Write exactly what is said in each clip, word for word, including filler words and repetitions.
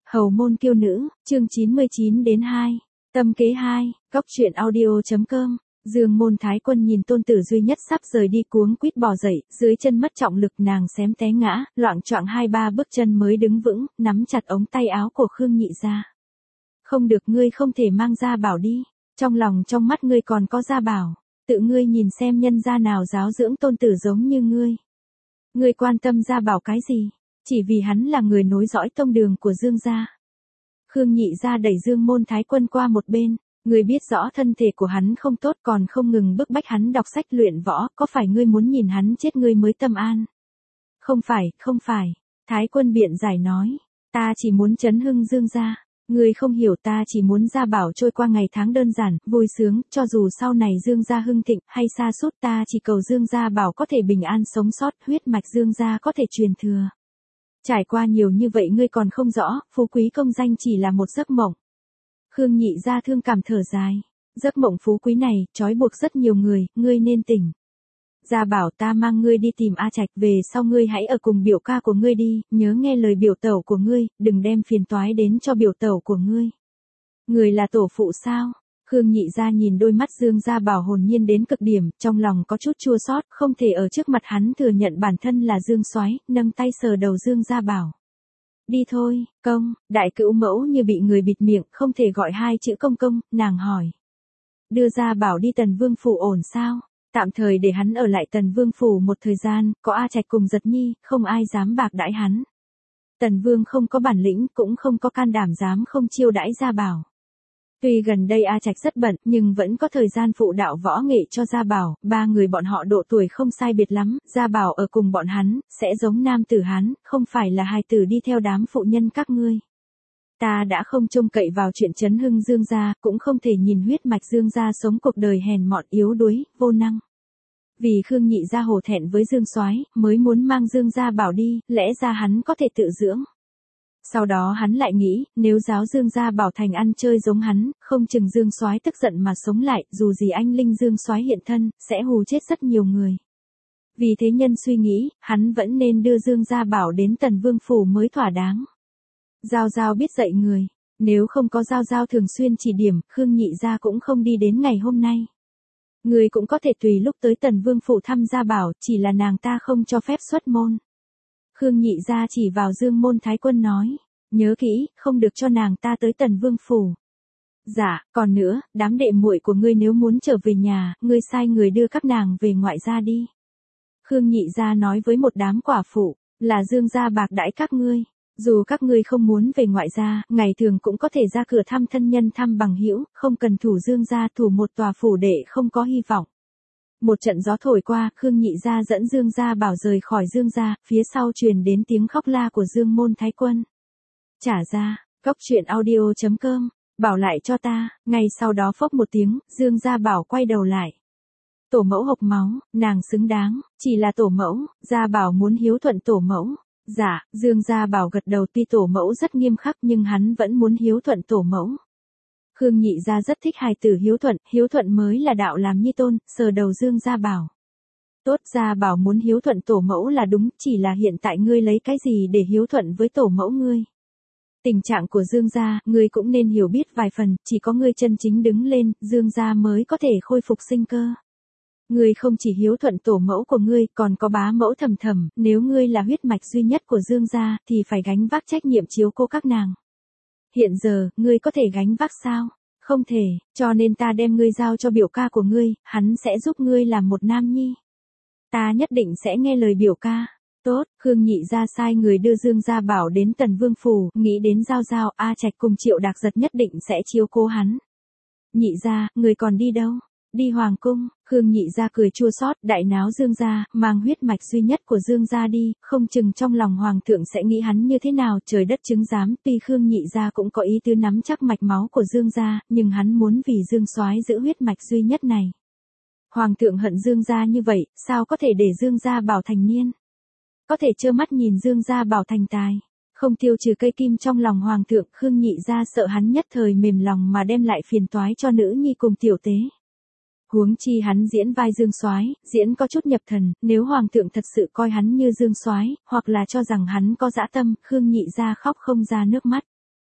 Hầu môn kiêu nữ, chương chín mươi chín đến hai. Tâm kế hai, góc truyện audio.com. Dương Môn Thái Quân nhìn tôn tử duy nhất sắp rời đi cuống quýt bò dậy, dưới chân mất trọng lực nàng xém té ngã, loạng choạng hai ba bước chân mới đứng vững, nắm chặt ống tay áo của Khương Nhị Gia. Không được, ngươi không thể mang Gia Bảo đi, trong lòng trong mắt ngươi còn có Gia Bảo, tự ngươi nhìn xem nhân gia nào giáo dưỡng tôn tử giống như ngươi. Ngươi quan tâm Gia Bảo cái gì? Chỉ vì hắn là người nối dõi tông đường của Dương gia. Khương Nhị Gia đẩy Dương Môn Thái Quân qua một bên, ngươi biết rõ thân thể của hắn không tốt còn không ngừng bức bách hắn đọc sách luyện võ, có phải ngươi muốn nhìn hắn chết ngươi mới tâm an? Không phải, không phải, Thái Quân biện giải nói, ta chỉ muốn chấn hưng Dương gia, ngươi không hiểu, ta chỉ muốn Gia Bảo trôi qua ngày tháng đơn giản, vui sướng, cho dù sau này Dương gia hưng thịnh hay sa sút, ta chỉ cầu Dương Gia Bảo có thể bình an sống sót, huyết mạch Dương gia có thể truyền thừa. Trải qua nhiều như vậy ngươi còn không rõ, phú quý công danh chỉ là một giấc mộng. Khương Nhị Gia thương cảm thở dài, giấc mộng phú quý này, trói buộc rất nhiều người, ngươi nên tỉnh. Gia Bảo, ta mang ngươi đi tìm A Trạch, về sau ngươi hãy ở cùng biểu ca của ngươi đi, nhớ nghe lời biểu tẩu của ngươi, đừng đem phiền toái đến cho biểu tẩu của ngươi. Người là tổ phụ sao? Khương Nhị Gia nhìn đôi mắt Dương Gia Bảo hồn nhiên đến cực điểm, trong lòng có chút chua xót, không thể ở trước mặt hắn thừa nhận bản thân là Dương Soái, nâng tay sờ đầu Dương Gia Bảo. Đi thôi, công, đại cữu mẫu như bị người bịt miệng, không thể gọi hai chữ công công, nàng hỏi. Đưa Gia Bảo đi Tần Vương phủ ổn sao? Tạm thời để hắn ở lại Tần Vương phủ một thời gian, có A Trạch cùng Giật Nhi, không ai dám bạc đãi hắn. Tần Vương không có bản lĩnh, cũng không có can đảm dám không chiêu đãi Gia Bảo. Tuy gần đây A Trạch rất bận, nhưng vẫn có thời gian phụ đạo võ nghệ cho Gia Bảo, ba người bọn họ độ tuổi không sai biệt lắm, Gia Bảo ở cùng bọn hắn, sẽ giống nam tử hắn, không phải là hài tử đi theo đám phụ nhân các ngươi. Ta đã không trông cậy vào chuyện chấn hưng Dương gia, cũng không thể nhìn huyết mạch Dương gia sống cuộc đời hèn mọn yếu đuối, vô năng. Vì Khương Nhị Gia hổ thẹn với Dương Soái, mới muốn mang Dương Gia Bảo đi, lẽ ra hắn có thể tự dưỡng. Sau đó hắn lại nghĩ, nếu giáo Dương Gia Bảo thành ăn chơi giống hắn, không chừng Dương Soái tức giận mà sống lại, dù gì anh linh Dương Soái hiện thân, sẽ hù chết rất nhiều người. Vì thế nhân suy nghĩ, hắn vẫn nên đưa Dương Gia Bảo đến Tần Vương phủ mới thỏa đáng. Giao Giao biết dạy người, nếu không có Giao Giao thường xuyên chỉ điểm, Khương Nhị Gia cũng không đi đến ngày hôm nay. Người cũng có thể tùy lúc tới Tần Vương phủ thăm Gia Bảo, chỉ là nàng ta không cho phép xuất môn. Khương Nhị Gia chỉ vào Dương Môn Thái Quân nói, nhớ kỹ, không được cho nàng ta tới Tần Vương phủ. Dạ, còn nữa, đám đệ muội của ngươi nếu muốn trở về nhà, ngươi sai người đưa các nàng về ngoại gia đi. Khương Nhị Gia nói với một đám quả phụ, là Dương gia bạc đãi các ngươi, dù các ngươi không muốn về ngoại gia, ngày thường cũng có thể ra cửa thăm thân nhân thăm bằng hữu, không cần thủ Dương gia, thủ một tòa phủ đệ không có hy vọng. Một trận gió thổi qua, Khương Nhị Gia dẫn Dương Gia Bảo rời khỏi Dương gia, phía sau truyền đến tiếng khóc la của Dương Môn Thái Quân. Trả ra, góc truyện audio.com, bảo lại cho ta, ngay sau đó phốc một tiếng, Dương Gia Bảo quay đầu lại. Tổ mẫu hộc máu, nàng xứng đáng, chỉ là tổ mẫu, Gia Bảo muốn hiếu thuận tổ mẫu. Dạ, Dương Gia Bảo gật đầu, tuy tổ mẫu rất nghiêm khắc nhưng hắn vẫn muốn hiếu thuận tổ mẫu. Khương Nhị Gia rất thích hài tử hiếu thuận, hiếu thuận mới là đạo làm nhi tôn, sờ đầu Dương Gia Bảo. Tốt, Gia Bảo muốn hiếu thuận tổ mẫu là đúng, chỉ là hiện tại ngươi lấy cái gì để hiếu thuận với tổ mẫu ngươi? Tình trạng của Dương gia, ngươi cũng nên hiểu biết vài phần, chỉ có ngươi chân chính đứng lên, Dương gia mới có thể khôi phục sinh cơ. Ngươi không chỉ hiếu thuận tổ mẫu của ngươi, còn có bá mẫu Thầm Thầm, nếu ngươi là huyết mạch duy nhất của Dương gia, thì phải gánh vác trách nhiệm chiếu cố các nàng. Hiện giờ, ngươi có thể gánh vác sao? Không thể, cho nên ta đem ngươi giao cho biểu ca của ngươi, hắn sẽ giúp ngươi làm một nam nhi. Ta nhất định sẽ nghe lời biểu ca. Tốt, Khương Nhị Gia sai người đưa Dương Gia Bảo đến Tần Vương phủ, nghĩ đến Giao Giao, A Trạch cùng Triệu Đạc Giật nhất định sẽ chiếu cố hắn. Nhị Gia, người còn đi đâu? Đi Hoàng cung. Khương Nhị Gia cười chua xót, đại náo Dương gia, mang huyết mạch duy nhất của Dương gia đi, không chừng trong lòng hoàng thượng sẽ nghĩ hắn như thế nào, trời đất chứng giám, tuy Khương Nhị Gia cũng có ý tứ nắm chắc mạch máu của Dương gia, nhưng hắn muốn vì Dương Soái giữ huyết mạch duy nhất này. Hoàng thượng hận Dương gia như vậy, sao có thể để Dương Gia Bảo thành niên? Có thể trơ mắt nhìn Dương Gia Bảo thành tài, không tiêu trừ cây kim trong lòng hoàng thượng, Khương Nhị Gia sợ hắn nhất thời mềm lòng mà đem lại phiền toái cho nữ nhi cùng tiểu tế. Huống chi hắn diễn vai Dương Soái, diễn có chút nhập thần, nếu hoàng thượng thật sự coi hắn như Dương Soái, hoặc là cho rằng hắn có dã tâm, Khương Nhị Gia khóc không ra nước mắt.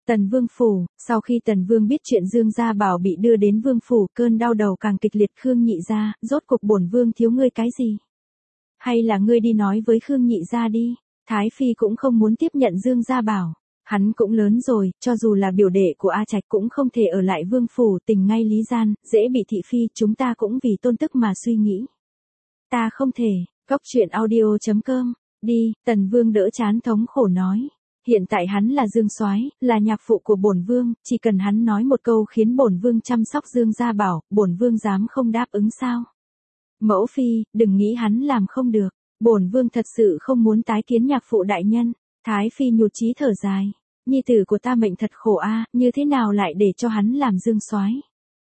Tần Vương phủ, sau khi Tần Vương biết chuyện Dương Gia Bảo bị đưa đến Vương phủ, cơn đau đầu càng kịch liệt. Khương Nhị Gia, rốt cục bổn Vương thiếu ngươi cái gì? Hay là ngươi đi nói với Khương Nhị Gia đi? Thái Phi cũng không muốn tiếp nhận Dương Gia Bảo. Hắn cũng lớn rồi, cho dù là biểu đệ của A Trạch cũng không thể ở lại Vương phủ. Tình ngay lý gian, dễ bị thị phi. Chúng ta cũng vì tôn tức mà suy nghĩ. Ta không thể. Cốc truyện audio chấm com. Đi, Tần Vương đỡ chán thống khổ nói. Hiện tại hắn là Dương Soái, là nhạc phụ của bổn Vương, chỉ cần hắn nói một câu khiến bổn Vương chăm sóc Dương Gia Bảo, bổn Vương dám không đáp ứng sao? Mẫu phi, đừng nghĩ hắn làm không được, bổn Vương thật sự không muốn tái kiến nhạc phụ đại nhân. Thái Phi nhụt chí thở dài, nhi tử của ta mệnh thật khổ a, như thế nào lại để cho hắn làm Dương Soái?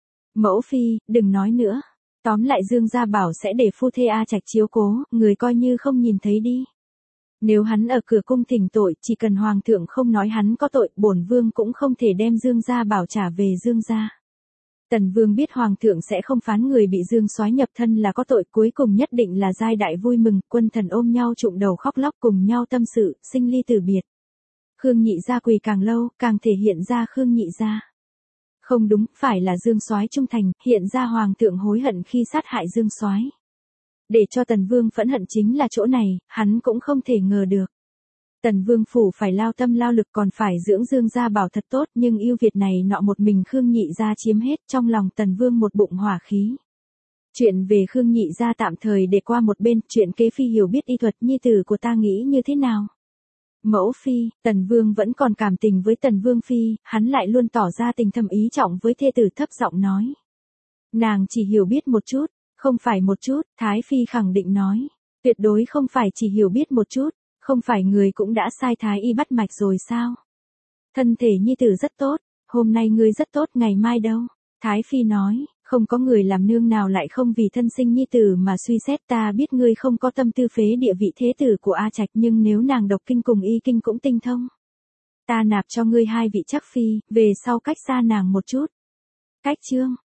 Mẫu phi, đừng nói nữa. Tóm lại Dương Gia Bảo sẽ để phu thê A Trạch chiếu cố, người coi như không nhìn thấy đi. Nếu hắn ở cửa cung thỉnh tội, chỉ cần hoàng thượng không nói hắn có tội, bổn Vương cũng không thể đem Dương Gia Bảo trả về Dương gia. Tần Vương biết hoàng thượng sẽ không phán người bị Dương Soái nhập thân là có tội, cuối cùng nhất định là giai đại vui mừng, quân thần ôm nhau trụm đầu khóc lóc cùng nhau tâm sự, sinh ly tử biệt. Khương Nhị Gia quỳ càng lâu, càng thể hiện ra Khương Nhị Gia. Không đúng, phải là Dương Soái trung thành, hiện ra hoàng thượng hối hận khi sát hại Dương Soái. Để cho Tần Vương phẫn hận chính là chỗ này, hắn cũng không thể ngờ được. Tần Vương phủ phải lao tâm lao lực còn phải dưỡng Dương Gia Bảo thật tốt, nhưng ưu việt này nọ một mình Khương Nhị Gia chiếm hết, trong lòng Tần Vương một bụng hỏa khí. Chuyện về Khương Nhị Gia tạm thời để qua một bên, chuyện kế phi hiểu biết y thuật nhi tử của ta nghĩ như thế nào? Mẫu phi, Tần Vương vẫn còn cảm tình với Tần Vương phi, hắn lại luôn tỏ ra tình thâm ý trọng với thê tử, thấp giọng nói. Nàng chỉ hiểu biết một chút. Không phải một chút, Thái Phi khẳng định nói. Tuyệt đối không phải chỉ hiểu biết một chút, không phải người cũng đã sai Thái Y bắt mạch rồi sao? Thân thể nhi tử rất tốt, hôm nay ngươi rất tốt, ngày mai đâu? Thái Phi nói, không có người làm nương nào lại không vì thân sinh nhi tử mà suy xét. Ta biết ngươi không có tâm tư phế địa vị thế tử của A Trạch, nhưng nếu nàng độc kinh cùng y kinh cũng tinh thông. Ta nạp cho ngươi hai vị chắc phi, về sau cách xa nàng một chút. Cách chương.